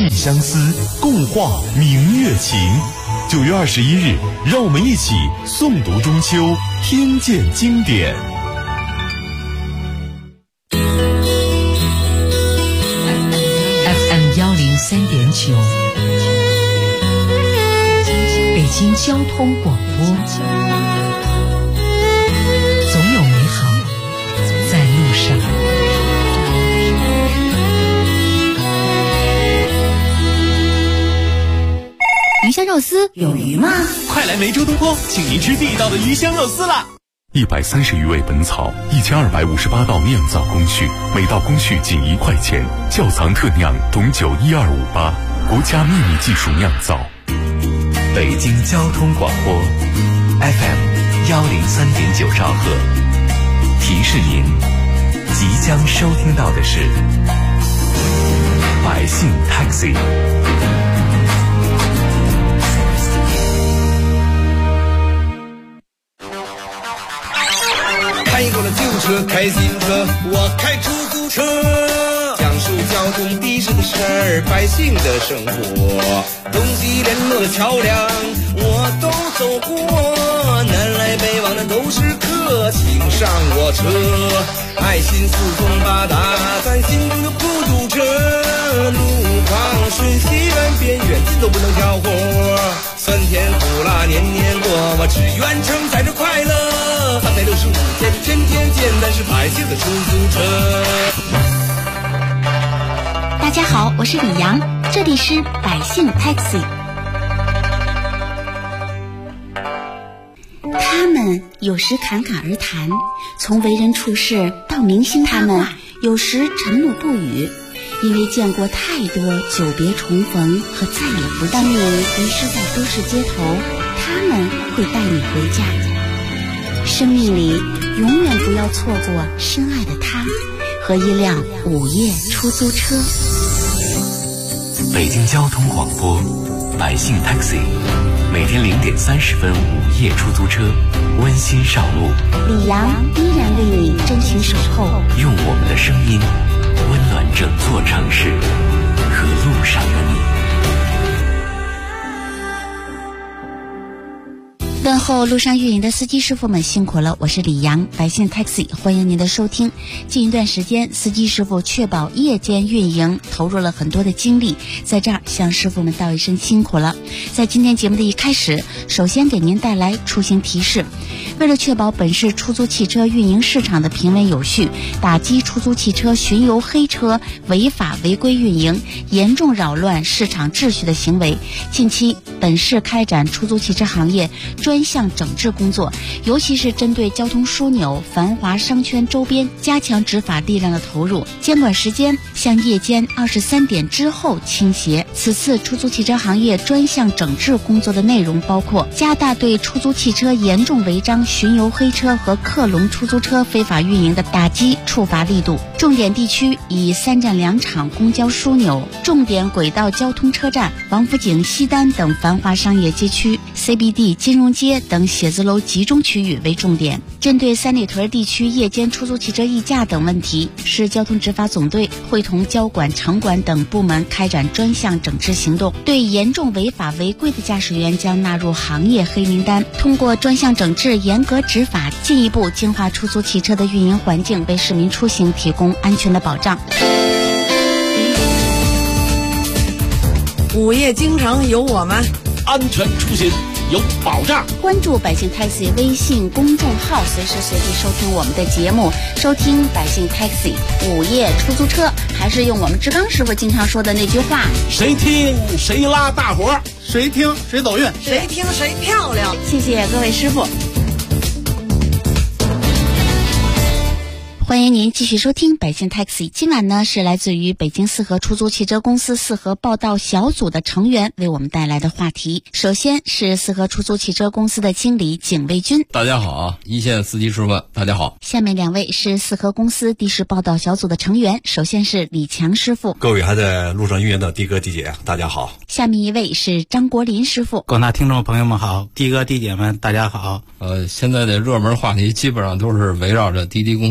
忆相思，共话明月情。9月21日，让我们一起诵读中秋，听见经典。 FM 103.9，北京交通广播。总有美好在路上。 鱼香肉丝有鱼吗？ 快来梅州东坡，请您吃地道的鱼香肉丝啦！130余味本草，1258道酿造工序，每道工序仅1块钱，窖藏特酿董酒12588，国家秘密技术酿造。 北京交通广播 FM 103.9兆赫，提示您即将收听到的是百姓 Taxi。 开过了旧车，开新车，我开出租车，讲述交通的士的事儿，百姓的生活，东西联络的桥梁我都走过，南来北往的都是客，请上我车，爱心四通八达，咱心中就不堵车，路况顺西远边远近都不能挑活，酸甜苦辣年年过，我只愿承载着快乐，365天天天见，但是百姓的出租车。 大家好，我是李阳，这里是百姓 Taxi。 他们有时侃侃而谈，从为人处事到明星他们有时沉默不语，因为见过太多久别重逢和再也不当你迷失在都市街头，他们会带你回家。生命里永远不要错过深爱的他和一辆午夜出租车。 北京交通广播百姓 Taxi， 每天0点30分午夜出租车，温馨上路。 李阳依然为你真情守候， 用我们的声音温暖整座城市和路上的你。 问候路上运营的司机师傅们辛苦了，我是李阳，百姓 Taxi 欢迎您的收听。近一段时间，司机师傅确保夜间运营投入了很多的精力，在这儿向师傅们道一声辛苦了。在今天节目的一开始，首先给您带来出行提示。为了确保本市出租汽车运营市场的平稳有序，打击出租汽车巡游黑车违法违规运营，严重扰乱市场秩序的行为，近期本市开展出租汽车行业专项整治工作，尤其是针对交通枢纽、繁华商圈周边加强执法力量的投入，监管时间向夜间23点之后倾斜。此次出租汽车行业专项整治工作的内容包括加大对出租汽车严重违章、巡游黑车和克隆出租车非法运营的打击处罚力度，重点地区以3站2场公交枢纽、重点轨道交通车站、王府井、西单等繁华商业街区、CBD 金融街等写字楼集中区域为重点。针对三里屯地区夜间出租汽车议价等问题，市交通执法总队会同交管、城管等部门开展专项整治行动，对严重违法违规的驾驶员将纳入行业黑名单，通过专项整治、严格执法，进一步净化出租汽车的运营环境，为市民出行提供安全的保障。 午夜京城有我们， 安全出行有保障。 关注百姓 Taxi 微信公众号，随时随地收听我们的节目，收听百姓 Taxi 午夜出租车。还是用我们志刚师傅经常说的那句话： 谁听谁拉大伙， 谁听谁走运， 谁听谁漂亮。 谢谢各位师傅。欢迎您继续收听百姓 Taxi。 今晚呢是来自于北京四合出租汽车公司四合报道小组的成员为我们带来的话题。首先是四合出租汽车公司的经理景卫军。 大家好啊，一线司机师傅们大家好。 下面两位是四合公司的士报道小组的成员，首先是李强师傅。 各位还在路上运营的的哥的姐大家好。 下面一位是张国林师傅。 广大听众朋友们好，的哥的姐们大家好。 现在的热门话题基本上都是围绕着滴滴公司。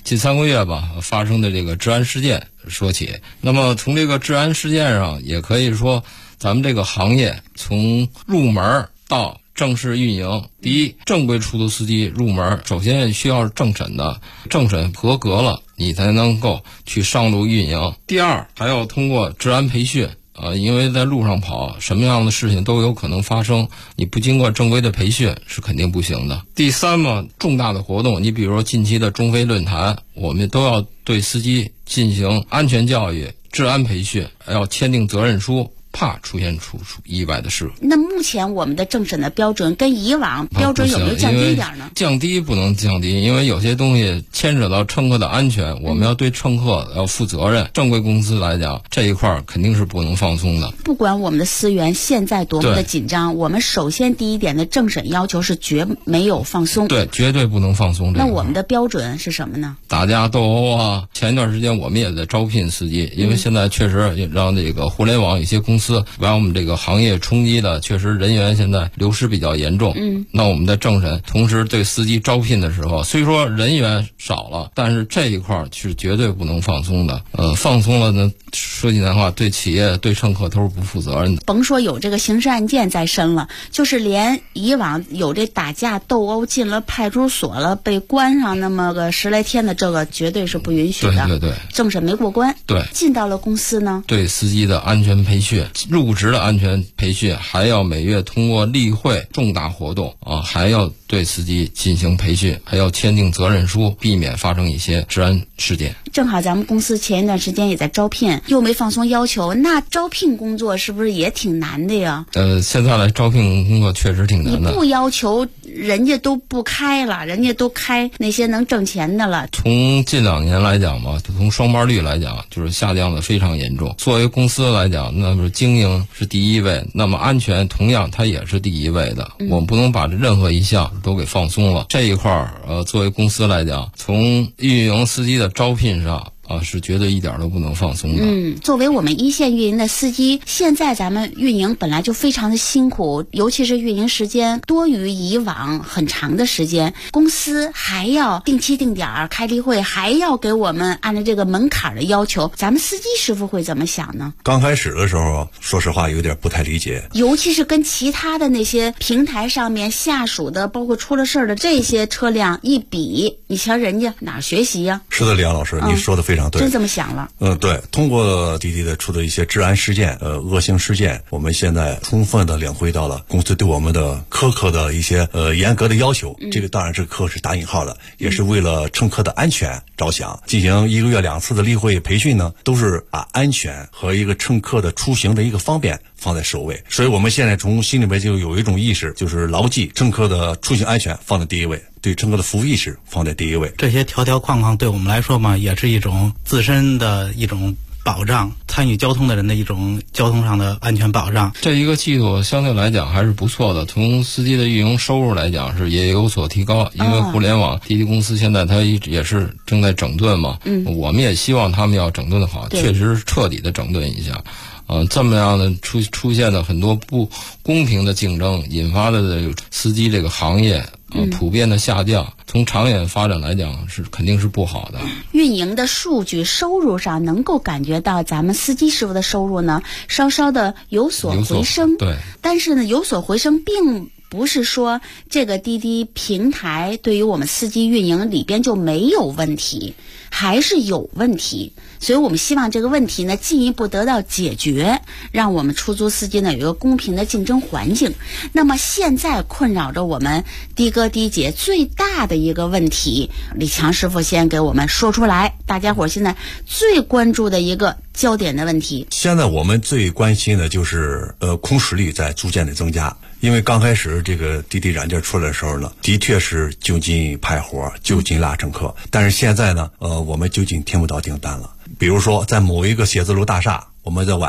近3个月吧发生的这个治安事件说起。那么从这个治安事件上，也可以说咱们这个行业从入门到正式运营，第一，正规出租司机入门首先需要政审的，政审合格了你才能够去上路运营。第二，还要通过治安培训因为在路上跑什么样的事情都有可能发生，你不经过正规的培训是肯定不行的。第三嘛，重大的活动，你比如说近期的中非论坛，我们都要对司机进行安全教育、治安培训，要签订责任书，怕出现意外的事故。 那目前我们的政审的标准跟以往标准有没有降低一点呢？ 降低不能降低，因为有些东西牵扯到乘客的安全，我们要对乘客要负责任。正规公司来讲，这一块肯定是不能放松的。 不管我们的资源现在多么的紧张，我们首先第一点的政审要求是绝没有放松。 对，绝对不能放松。 那我们的标准是什么呢？ 打架斗殴啊，前一段时间我们也在招聘司机，因为现在确实也让这个互联网一些公司把我们这个行业冲击的，确实人员现在流失比较严重。那我们的政审同时对司机招聘的时候，虽说人员少了，但是这一块是绝对不能放松的。放松了呢，说句难话，对企业对乘客都是不负责任的。 甭说有这个刑事案件在身了，就是连以往有这打架斗殴进了派出所了，被关上那么个10来天的，这个绝对是不允许的。 对对对， 政审没过关。 对， 进到了公司呢， 对司机的安全培训，入职的安全培训，还要每月通过例会重大活动还要对司机进行培训，还要签订责任书，避免发生一些治安事件。 正好咱们公司前一段时间也在招聘，又没放松要求，那招聘工作是不是也挺难的呀？ 现在来招聘工作确实挺难的。 你不要求人家都不开了，人家都开那些能挣钱的了。 从近2年来讲嘛，从双班率来讲，就是下降的非常严重。作为公司来讲，那么经营是第一位，那么安全同样它也是第一位的。我们不能把这任何一项都给放松了。这一块作为公司来讲，从运营司机的招聘上是绝对一点都不能放松的。 作为我们一线运营的司机，现在咱们运营本来就非常的辛苦，尤其是运营时间多于以往很长的时间，公司还要定期定点开例会，还要给我们按照这个门槛的要求，咱们司机师傅会怎么想呢？ 刚开始的时候，说实话有点不太理解， 尤其是跟其他的那些平台上面下属的，包括出了事儿的这些车辆一比，你瞧人家哪儿学习呀？ 是的，李阳老师，你说的非常对， 真这么想了。 对，通过滴滴的出的一些治安事件、恶性事件，我们现在充分的领会到了公司对我们的苛刻的一些严格的要求。这个当然这个苛是打引号的，也是为了乘客的安全着想。进行1个月2次的例会培训呢，都是把安全和一个乘客的出行的一个方便放在首位。所以我们现在从心里面就有一种意识，就是牢记乘客的出行安全放在第一位，对乘客的服务意识放在第一位。 这些条条框框对我们来说嘛，也是一种自身的一种保障，参与交通的人的一种交通上的安全保障。 这一个季度相对来讲还是不错的，从司机的运营收入来讲是也有所提高，因为互联网滴滴公司现在它也是正在整顿嘛。我们也希望他们要整顿的好，确实是彻底的整顿一下。这么样的出现了很多不公平的竞争，引发的这个司机这个行业普遍的下降，从长远发展来讲是肯定是不好的。 运营的数据收入上能够感觉到咱们司机师傅的收入呢稍稍的有所回升， 对， 但是呢有所回升并不是说这个滴滴平台对于我们司机运营里边就没有问题，还是有问题。所以我们希望这个问题呢进一步得到解决，让我们出租司机呢有一个公平的竞争环境。那么现在困扰着我们的哥的姐最大的一个问题，李强师傅先给我们说出来，大家伙现在最关注的一个焦点的问题。 现在我们最关心的就是空驶率在逐渐的增加。因为刚开始这个滴滴软件出来的时候呢，的确是就近派活，就近拉乘客，但是现在呢我们就近听不到订单了。比如说在某一个写字楼大厦，我们在晚上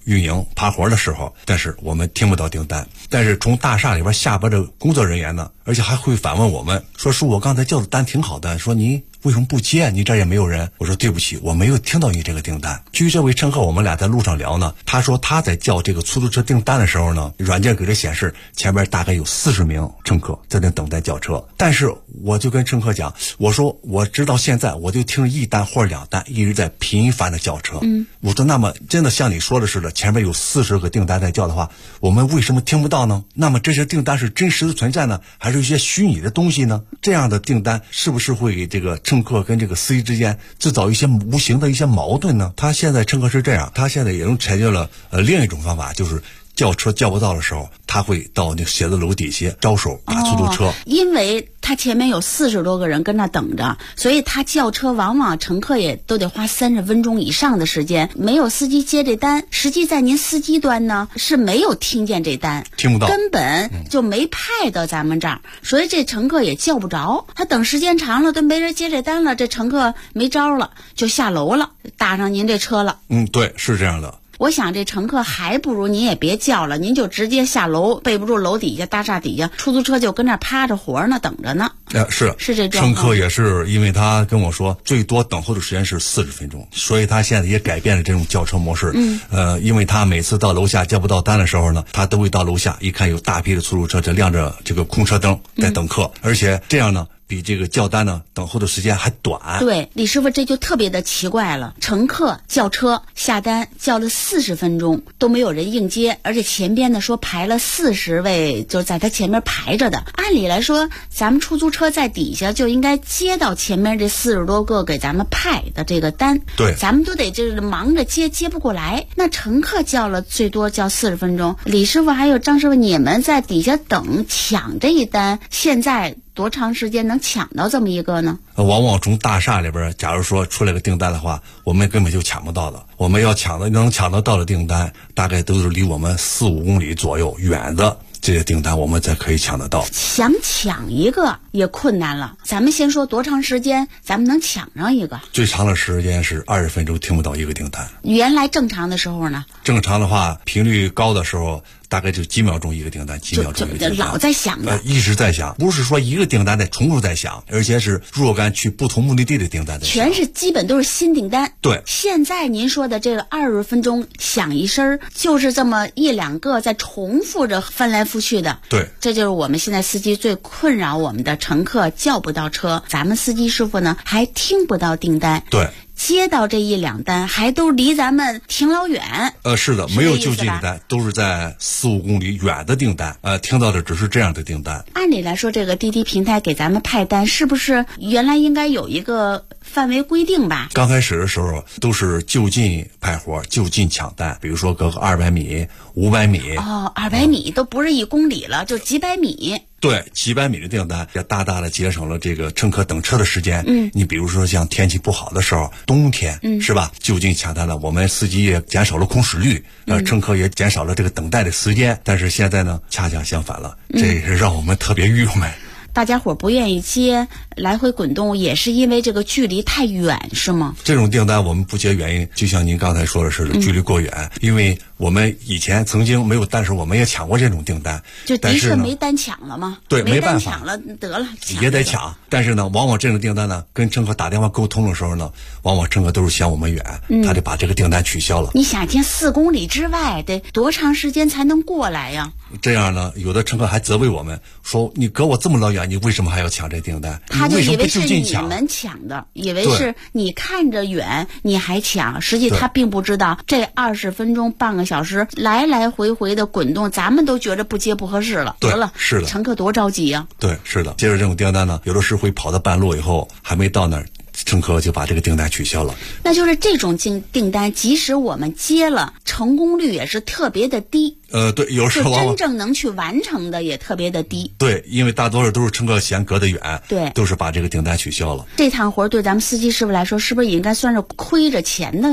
运营爬活的时候，但是我们听不到订单。但是从大厦里边下边的工作人员呢，而且还会反问我们说：“叔，我刚才叫的单挺好的，说你为什么不接？你这儿也没有人。”我说：“对不起，我没有听到你这个订单。”据这位乘客，我们俩在路上聊呢，他说他在叫这个出租车订单的时候呢，软件给他显示前边大概有40名乘客在那等待叫车。但是我就跟乘客讲，我说我直到现在我就听1单或者2单一直在频繁的叫车。我说那么真的像你说的似的，前面有40个订单在叫的话，我们为什么听不到呢？那么这些订单是真实的存在呢，还是一些虚拟的东西呢？这样的订单是不是会给这个乘客跟这个司机之间制造一些无形的一些矛盾呢？他现在乘客是这样，他现在也采用了另一种方法，就是叫车叫不到的时候，他会到那个写字楼底下招手打出租车。 因为他前面有40多个人跟那等着，所以他叫车往往乘客也都得花30分钟以上的时间，没有司机接这单。实际在您司机端呢是没有听见这单， 听不到， 根本就没派到咱们这儿，所以这乘客也叫不着。他等时间长了都没人接这单了，这乘客没招了，就下楼了，搭上您这车了。 对，是这样的。 我想这乘客还不如您也别叫了，您就直接下楼，背不住楼底下大厦底下，出租车就跟那趴着活呢，等着呢。 是这状况。乘客也是，因为他跟我说最多等候的时间是40分钟，所以他现在也改变了这种叫车模式。因为他每次到楼下接不到单的时候呢，他都会到楼下一看有大批的出租车这亮着这个空车灯在等客，而且这样呢比这个叫单呢等候的时间还短。 对，李师傅这就特别的奇怪了，乘客叫车下单叫了40分钟都没有人应接，而且前边呢说排了40位就在他前面排着的。按理来说咱们出租车在底下就应该接到前面这40多个给咱们派的这个单， 对， 咱们都得就是忙着接不过来。那乘客叫了最多叫40分钟，李师傅还有张师傅你们在底下等抢这一单，现在多长时间能抢到这么一个呢？ 往往从大厦里边假如说出来个订单的话，我们根本就抢不到了。我们要能抢得到的订单大概都是离我们4-5公里左右远的这些订单，我们才可以抢得到。 想抢一个也困难了，咱们先说多长时间咱们能抢上一个？最长的时间是20分钟听不到一个订单。 原来正常的时候呢？ 正常的话频率高的时候大概就几秒钟一个订单，几秒钟一个订单， 老在响的， 一直在响，不是说一个订单在重复在响，而且是若干去不同目的地的订单在响， 全是基本都是新订单。 对， 现在您说的这个20分钟响一声，就是这么1-2个在重复着翻来覆去的。 对， 这就是我们现在司机最困扰我们的，乘客叫不到车，咱们司机师傅呢还听不到订单。 对。 接到这1-2单还都离咱们挺老远。 是的，没有就近的单，都是在4-5公里远的订单。听到的只是这样的订单。 按理来说，这个滴滴平台给咱们派单，是不是原来应该有一个范围规定吧？ 刚开始的时候都是就近派活，就近抢单，比如说隔个200米、500米。 200米都不是1公里了，就几百米。 对，几百米的订单也大大的节省了这个乘客等车的时间。你比如说像天气不好的时候，冬天，是吧？就近抢单了，我们司机也减少了空驶率，乘客也减少了这个等待的时间。但是现在呢，恰恰相反了，这也是让我们特别郁闷。 大家伙不愿意接，来回滚动，也是因为这个距离太远，是吗？ 这种订单我们不接原因，就像您刚才说的似的，距离过远。因为我们以前曾经没有单时，我们也抢过这种订单， 就的确没单抢了吗？ 对，没办法，抢了得了， 也得抢。但是呢，往往这种订单呢，跟乘客打电话沟通的时候呢，往往乘客都是嫌我们远，他就把这个订单取消了。 你想听4公里之外得多长时间才能过来呀？ 这样呢，有的乘客还责备我们说：“你隔我这么老远，你为什么还要抢这订单？ 他就以为是你抢们抢的，以为是你看着远你还抢，实际他并不知道这20分钟半个小时来来回回的滚动，咱们都觉得不接不合适了。得了， 是的， 乘客多着急呀。 对，是的。接着这种订单呢，有的是会跑到半路以后还没到那儿，乘客就把这个订单取消了。 那就是这种订单，即使我们接了，成功率也是特别的低。 对，有时候真正能去完成的也特别的低。 对，因为大多数都是乘客嫌隔得远， 对， 都是把这个订单取消了。 这趟活对咱们司机师傅来说，是不是也应该算是亏着钱的呀？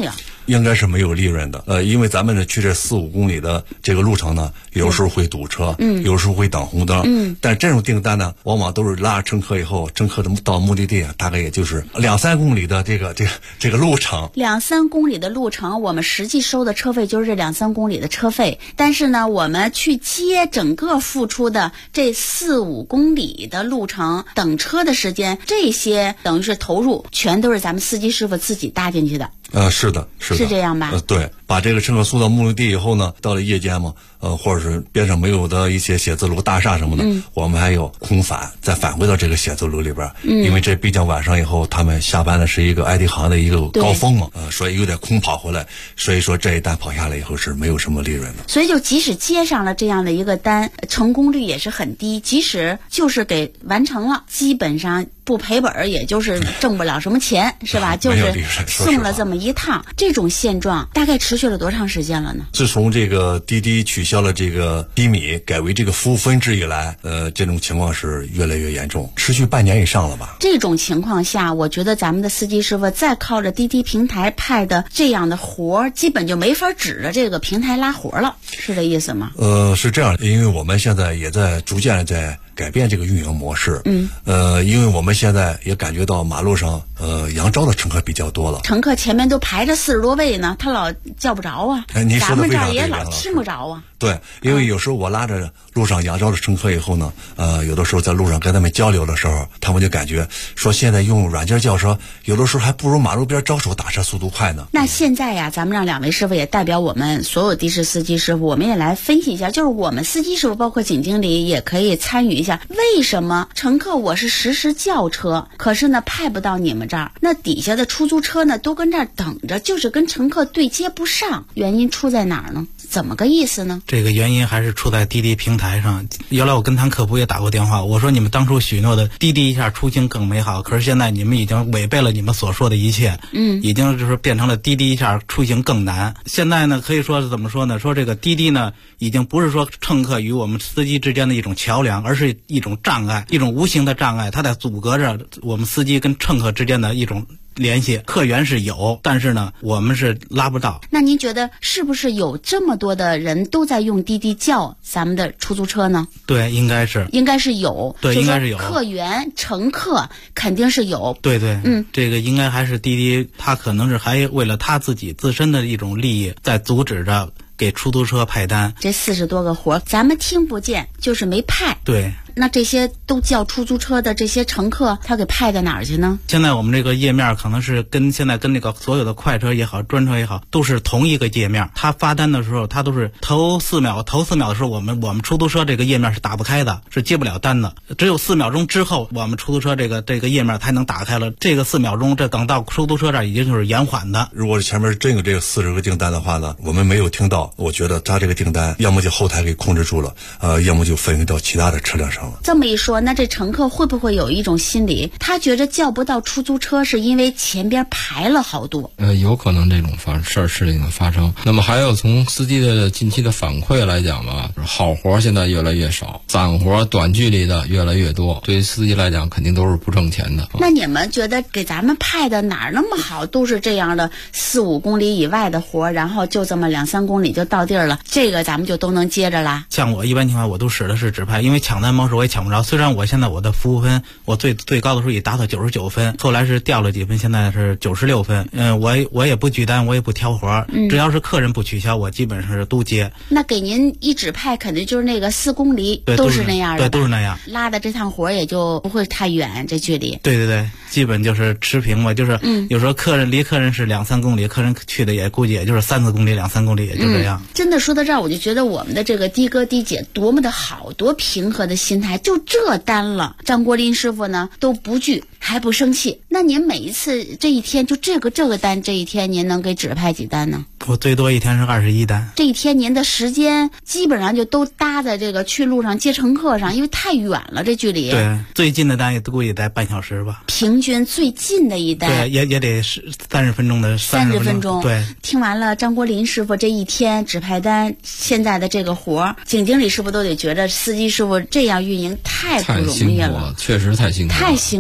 应该是没有利润的。因为咱们去这4、5公里的这个路程呢，有时候会堵车，有时候会等红灯，但这种订单呢，往往都是拉着乘客以后，乘客到目的地大概也就是2、3公里的这个路程。 2、3公里的路程，我们实际收的车费就是这2、3公里的车费，但是呢，我们去接整个付出的这4、5公里的路程，等车的时间，这些等于是投入，全都是咱们司机师傅自己搭进去的。 是的， 是这样吧？ 对，把这个乘客送到目的地以后呢，到了夜间嘛，或者是边上没有的一些写字楼、大厦什么的，我们还有空返，再返回到这个写字楼里边，因为这毕竟晚上以后他们下班的是一个 IT 行的一个高峰嘛，所以有点空跑回来，所以说这一单跑下来以后是没有什么利润的。 所以就即使接上了这样的一个单，成功率也是很低，即使就是给完成了，基本上不赔本，也就是挣不了什么钱，是吧？就是送了这么一趟，这种现状大概持续了多长时间了呢？ 自从这个滴滴取消了这个低米，改为这个服务分制以来，这种情况是越来越严重，持续半年以上了吧。 这种情况下，我觉得咱们的司机师傅再靠着滴滴平台派的这样的活，基本就没法指着这个平台拉活了，是这意思吗？ 是这样，因为我们现在也在逐渐在改变这个运营模式。因为我们现在也感觉到马路上扬招的乘客比较多了， 乘客前面都排着40多位呢，他老叫不着啊。咱们这儿也老听不着啊。 对，因为有时候我拉着路上扬招的乘客以后呢，有的时候在路上跟他们交流的时候，他们就感觉说现在用软件叫车，有的时候还不如马路边招手打车速度快呢。 那现在呀，咱们让2位师傅也代表我们所有的士司机师傅，我们也来分析一下，就是我们司机师傅包括景经理也可以参与一下，为什么乘客我是实时叫车，可是呢派不到你们这儿，那底下的出租车呢都跟这儿等着，就是跟乘客对接不上，原因出在哪儿呢？怎么个意思呢？ 这个原因还是出在滴滴平台上。原来我跟谈客服也打过电话，我说你们当初许诺的滴滴一下出行更美好，可是现在你们已经违背了你们所说的一切，已经就是变成了滴滴一下出行更难。现在呢，可以说怎么说呢？说这个滴滴呢，已经不是说乘客与我们司机之间的一种桥梁，而是一种障碍，一种无形的障碍，它在阻隔着我们司机跟乘客之间的一种联系。客源是有，但是呢，我们是拉不到。 那您觉得是不是有这么多的人都在用滴滴叫咱们的出租车呢？ 对，应该是有。 对，应该是有。 客源、乘客肯定是有。 对，这个应该还是滴滴，他可能是还为了他自己自身的一种利益，在阻止着给出租车派单。 这40多个活咱们听不见，就是没派。 对。 那这些都叫出租车的这些乘客，他给派到哪儿去呢？ 现在我们这个页面可能是现在跟那个所有的快车也好，专车也好，都是同一个页面。他发单的时候，他都是头4秒的时候，我们出租车这个页面是打不开的，是接不了单的。只有4秒钟之后，我们出租车这个页面才能打开了。这个4秒钟，这等到出租车这儿已经就是延缓的。 如果前面真有这个40个订单的话呢，我们没有听到，我觉得他这个订单要么就后台给控制住了，要么就分配到其他的车辆上了。 这么一说，那这乘客会不会有一种心理，他觉得叫不到出租车是因为前边排了好多？ 有可能这种事情的发生。那么还有从司机的近期的反馈来讲吧，好活现在越来越少，散活短距离的越来越多，对于司机来讲肯定都是不挣钱的。 那你们觉得给咱们派的哪儿那么好，都是这样的4、5公里以外的活，然后就这么2、3公里就到地儿了，这个咱们就都能接着啦？ 像我一般情况我都使的是指派，因为抢单模式我也抢不着。虽然我现在我的服务分我最高的时候也达到99分，后来是掉了几分，现在是96分。我也不举单，我也不挑活，只要是客人不取消，我基本上是都接。 那给您一指派，肯定就是那个4公里都是那样的， 对，都是那样。 拉的这趟活也就不会太远，这距离。 对，基本就是持平嘛，就是有时候离客人是2、3公里，客人去的也估计也就是3、4公里、2、3公里，也就这样。 真的说到这儿，我就觉得我们的这个的哥的姐多么的好，多平和的心态，就这单了，张国林师傅呢都不惧，还不生气。那您每一次这一天就这个单，这一天您能给指派几单呢？ 我最多一天是21单。 这一天您的时间基本上就都搭在这个去路上接乘客上，因为太远了这距离。 对，最近的单也估计得半小时吧。 平均最近的一单， 对，也得30分钟的30分钟。对， 听完了张国林师傅这一天指派单现在的这个活，景经理师傅都得觉得司机师傅这样运营太不容易了， 确实太辛苦了。 太辛苦了。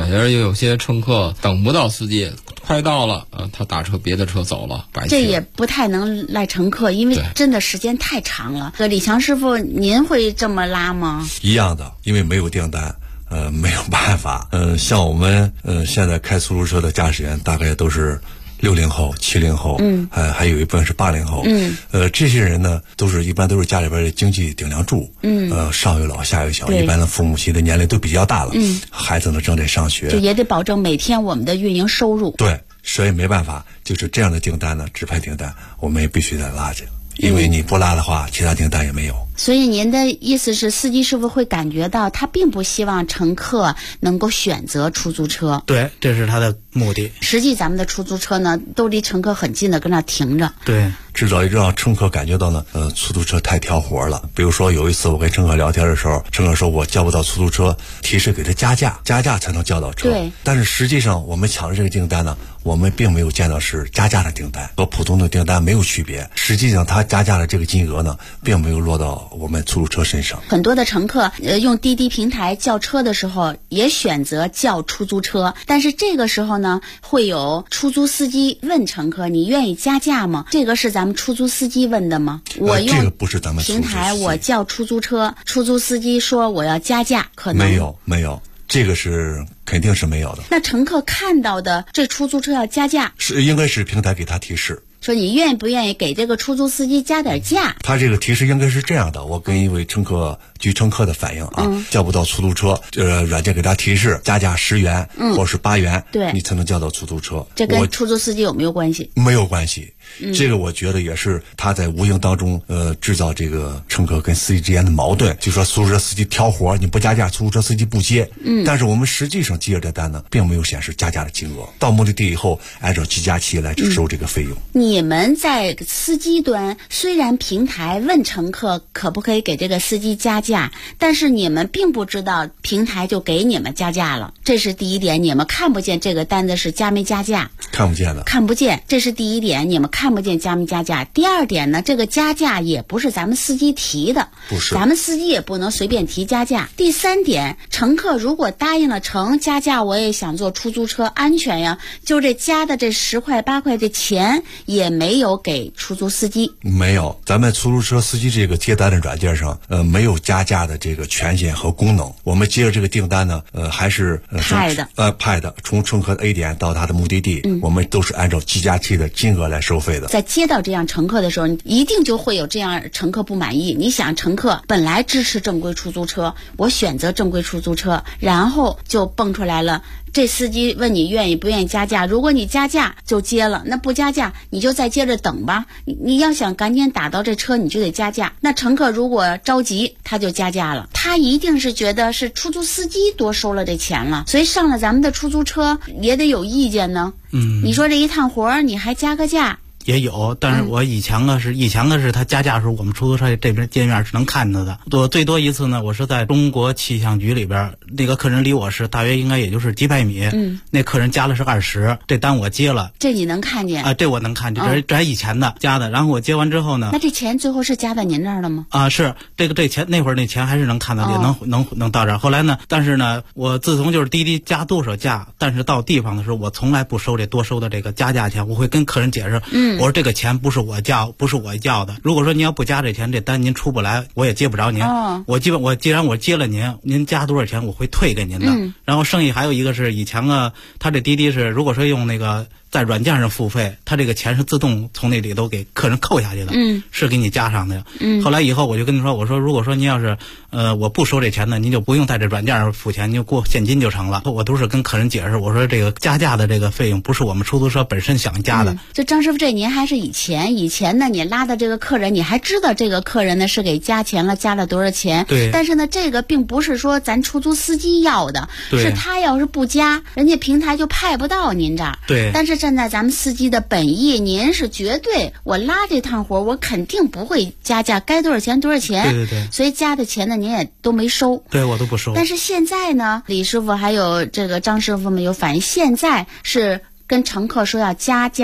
也有些乘客等不到司机，快到了他打车别的车走了，白去了。 这也不太能赖乘客，因为真的时间太长了。李强师傅，您会这么拉吗？ 一样的，因为没有订单。没有办法。像我们现在开出租车的驾驶员大概都是60后、70后，还有一部分是80后，这些人呢，一般都是家里边的经济顶梁柱，上有老下有小，一般的父母亲的年龄都比较大了，孩子呢正在上学， 就也得保证每天我们的运营收入。 对，所以没办法，就是这样的订单呢，指派订单，我们也必须得拉着。因为你不拉的话，其他订单也没有。 所以您的意思是，司机师傅会感觉到他并不希望乘客能够选择出租车。 对，这是他的目的。 实际咱们的出租车呢，都离乘客很近的，跟那停着。 对， 至少让乘客感觉到呢，出租车太挑活了。比如说有一次我跟乘客聊天的时候，乘客说我叫不到出租车，提示给他加价才能叫到车。 对。 但是实际上我们抢的这个订单呢，我们并没有见到是加价的订单，和普通的订单没有区别。实际上他加价的这个金额呢，并没有落到我们出租车身上。 很多的乘客用滴滴平台叫车的时候，也选择叫出租车，但是这个时候呢，会有出租司机问乘客：“你愿意加价吗？”这个是咱们出租司机问的吗？我用这个不是咱们平台，我叫出租车，出租司机说我要加价，可能没有。这个是肯定是没有的。 那乘客看到的这出租车要加价， 应该是平台给他提示， 说你愿不愿意给这个出租司机加点价。 他这个提示应该是这样的，我跟一位乘客的反映啊，叫不到出租车，软件给他提示加价10元，或是8元， 对， 你才能叫到出租车。 这跟出租司机有没有关系？ 没有关系。这个我觉得也是他在无形当中制造这个乘客跟司机之间的矛盾，就说出租车司机挑活，你不加价，出租车司机不接。但是我们实际上接这单呢，并没有显示加价的金额。到目的地以后，按照计价器来收这个费用。 你们在司机端，虽然平台问乘客可不可以给这个司机加价，但是你们并不知道平台就给你们加价了。这是第一点，你们看不见这个单子是加没加价， 看不见的， 看不见，这是第一点，你们看不见加没加价。第二点呢，这个加价也不是咱们司机提的， 不是， 咱们司机也不能随便提加价。第三点，乘客如果答应了加价，我也想坐出租车，安全呀，就这加的这10块8块这钱也没有给出租司机。 没有，咱们出租车司机这个接单的软件上没有加价的这个权限和功能。我们接着这个订单呢还是派的从乘客的 A 点到他的目的地，我们都是按照计价器的金额来收费的。 在接到这样乘客的时候，一定就会有这样乘客不满意。你想，乘客本来支持正规出租车，我选择正规出租车，然后就蹦出来了，这司机问你愿意不愿意加价，如果你加价就接了，那不加价你就再接着等吧。你要想赶紧打到这车，你就得加价。那乘客如果着急，他就加价了，他一定是觉得是出租司机多收了这钱了，所以上了咱们的出租车也得有意见呢。你说这一趟活你还加个价？ 也有，但是我以前的是他加价的时候，我们出租车这边界面是能看到的。我最多一次呢，我是在中国气象局里边，那个客人离我是大约应该也就是几百米，那客人加了是20，这单我接了， 这你能看见啊？这我能看见，这还以前的加的，然后我接完之后呢， 那这钱最后是加到您这儿了吗？ 啊，是这钱那会儿那钱还是能看到，也能到这儿。后来呢，但是呢，我自从就是滴滴加多少价，但是到地方的时候，我从来不收这多收的这个加价钱，我会跟客人解释，我说这个钱不是我叫的。如果说您要不加这钱，这单您出不来，我也接不着您。我既然我接了您加多少钱，我会退给您的。然后剩下还有一个是以前他这滴滴是如果说用那个在软件上付费，他这个钱是自动从那里头给客人扣下去的，是给你加上的。后来以后我就跟他说，我说如果说您要是我不收这钱呢，您就不用在这软件上付钱，您就过现金就成了。我都是跟客人解释，我说这个加价的这个费用不是我们出租车本身想加的。 就张师傅，这您还是以前呢，你拉的这个客人，你还知道这个客人呢是给加钱了，加了多少钱？ 对。 但是呢，这个并不是说咱出租司机要的，是他要是不加，人家平台就派不到您这儿。 对。 但是站在咱们司机的本意，您是绝对我拉这趟活，我肯定不会加价，该多少钱多少钱。 对。 所以加的钱呢，您也都没收。 对，我都不收。 但是现在呢，李师傅还有这个张师傅们有反映，现在是跟乘客说要加价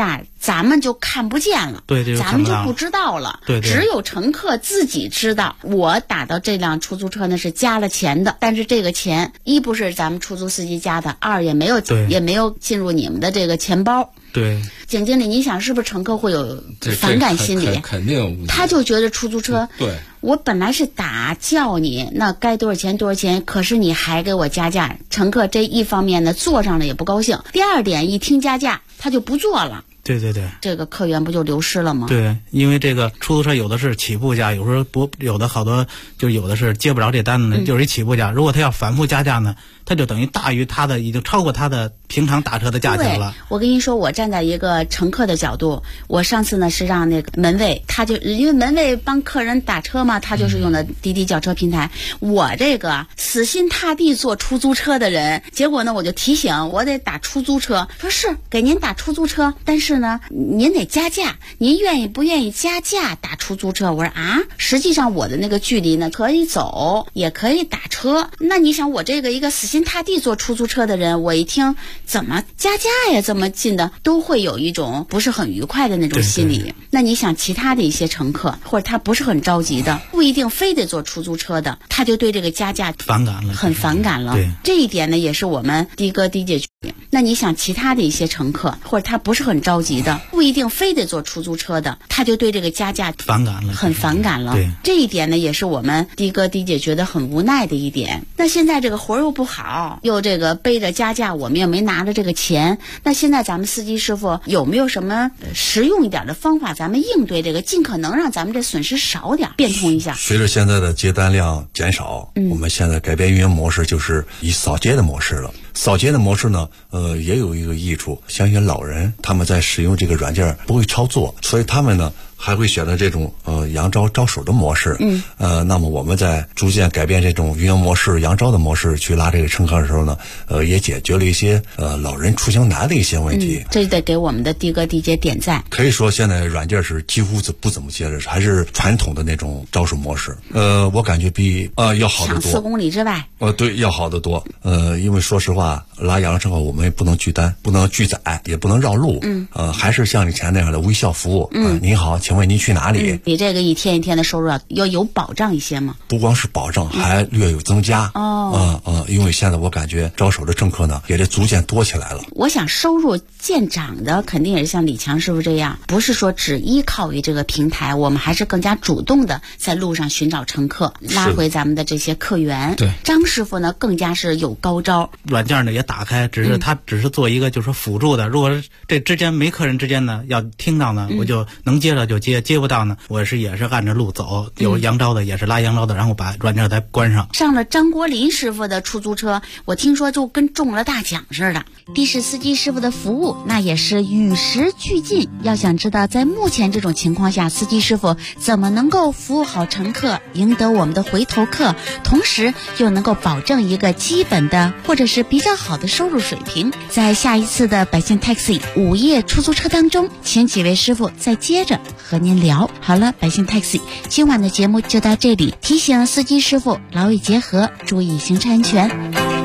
咱们就看不见了， 对， 咱们就不知道了， 对， 只有乘客自己知道，我打到这辆出租车呢是加了钱的，但是这个钱一不是咱们出租司机加的，二也没有进入你们的这个钱包。 对， 景经理，你想是不是乘客会有反感心理？ 肯定， 他就觉得出租车， 对， 我本来是叫你，那该多少钱多少钱，可是你还给我加价，乘客这一方面呢坐上了也不高兴，第二点一听加价他就不坐了。 对， 这个客源不就流失了吗？ 对，因为这个出租车有的是起步价，有时候不，有的好多就有的是接不着这单呢，就是一起步价。如果他要反复加价呢，他就等于大于他的，已经超过他的平常打车的价钱了。 我跟你说，我站在一个乘客的角度，我上次呢是让那个门卫，他就因为门卫帮客人打车嘛，他就是用的滴滴叫车平台。我这个死心塌地坐出租车的人，结果呢我就提醒我得打出租车，说是给您打出租车，但是呢您得加价，您愿意不愿意加价打出租车？我说啊，实际上我的那个距离呢可以走也可以打车，那你想我这个一个死心塌地坐出租车的人，我一听怎么加价呀这么近的，都会有一种不是很愉快的那种心理。那你想其他的一些乘客，或者他不是很着急的，不一定非得坐出租车的，他就对这个加价反感了， 很反感了。 对， 这一点呢也是我们的哥的姐。那你想其他的一些乘客，或者他不是很着急的，不一定非得坐出租车的，他就对这个加价反感了， 很反感了。 对， 这一点呢也是我们的哥的姐觉得很无奈的一点。那现在这个活又不好，又这个背着加价，我们也没拿着这个钱，那现在咱们司机师傅有没有什么实用一点的方法，咱们应对这个，尽可能让咱们这损失少点，变通一下？ 随着现在的接单量减少，我们现在改变运营模式，就是以扫街的模式了。扫街的模式呢，也有一个益处，像一些老人他们在使用这个软件不会操作，所以他们呢还会选择这种扬招招手的模式。那么我们在逐渐改变这种运营模式、扬招的模式去拉这个乘客的时候呢，也解决了一些老人出行难的一些问题。 这得给我们的的哥的姐点赞。 可以说现在软件是几乎不怎么接的，还是传统的那种招手模式。我感觉比要好得多。 抢4公里之外。 对，要好得多。因为说实话，拉洋乘客我们也不能拒单，不能拒载，也不能绕路。还是像以前那样的微笑服务。您好，请问您去哪里？ 你这个一天一天的收入要有保障一些吗？ 不光是保障，还略有增加。因为现在我感觉招手的乘客呢也得逐渐多起来了。 我想收入见长的肯定也是像李强师傅这样，不是说只依靠于这个平台，我们还是更加主动的在路上寻找乘客，拉回咱们的这些客源。 对， 张师傅呢更加是有高招， 软件呢也打开，他只是做一个就是辅助的。如果这之间没客人之间呢要听到呢，我就能接了就接，接不到呢我也是按着路走，有扬招的也是拉扬招的，然后把软件再关上。 上了张国林师傅的出租车，我听说就跟中了大奖似的。的士司机师傅的服务那也是与时俱进，要想知道在目前这种情况下，司机师傅怎么能够服务好乘客，赢得我们的回头客，同时又能够保证一个基本的或者是比较好的收入水平，在下一次的百姓 Taxi 午夜出租车当中，请几位师傅再接着和您聊。好了，百姓 Taxi 今晚的节目就到这里，提醒司机师傅劳逸结合，注意行车安全。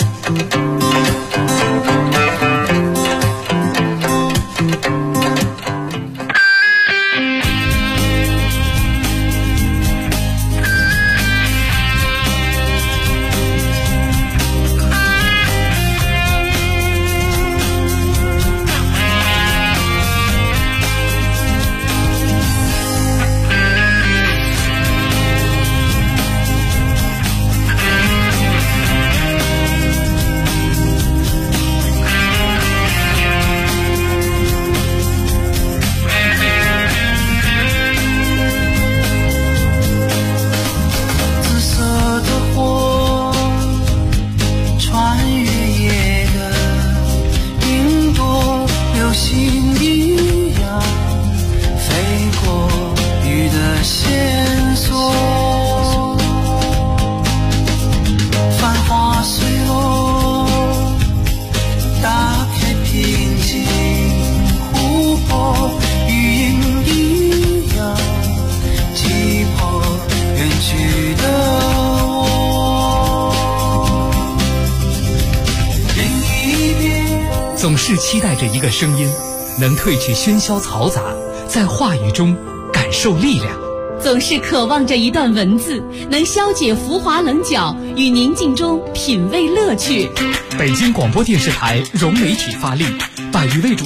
总是期待着一个声音， 能褪去喧嚣嘈杂，在话语中感受力量。 总是渴望着一段文字，能消解浮华棱角，与宁静中品味乐趣。 北京广播电视台融媒体发力，100余位主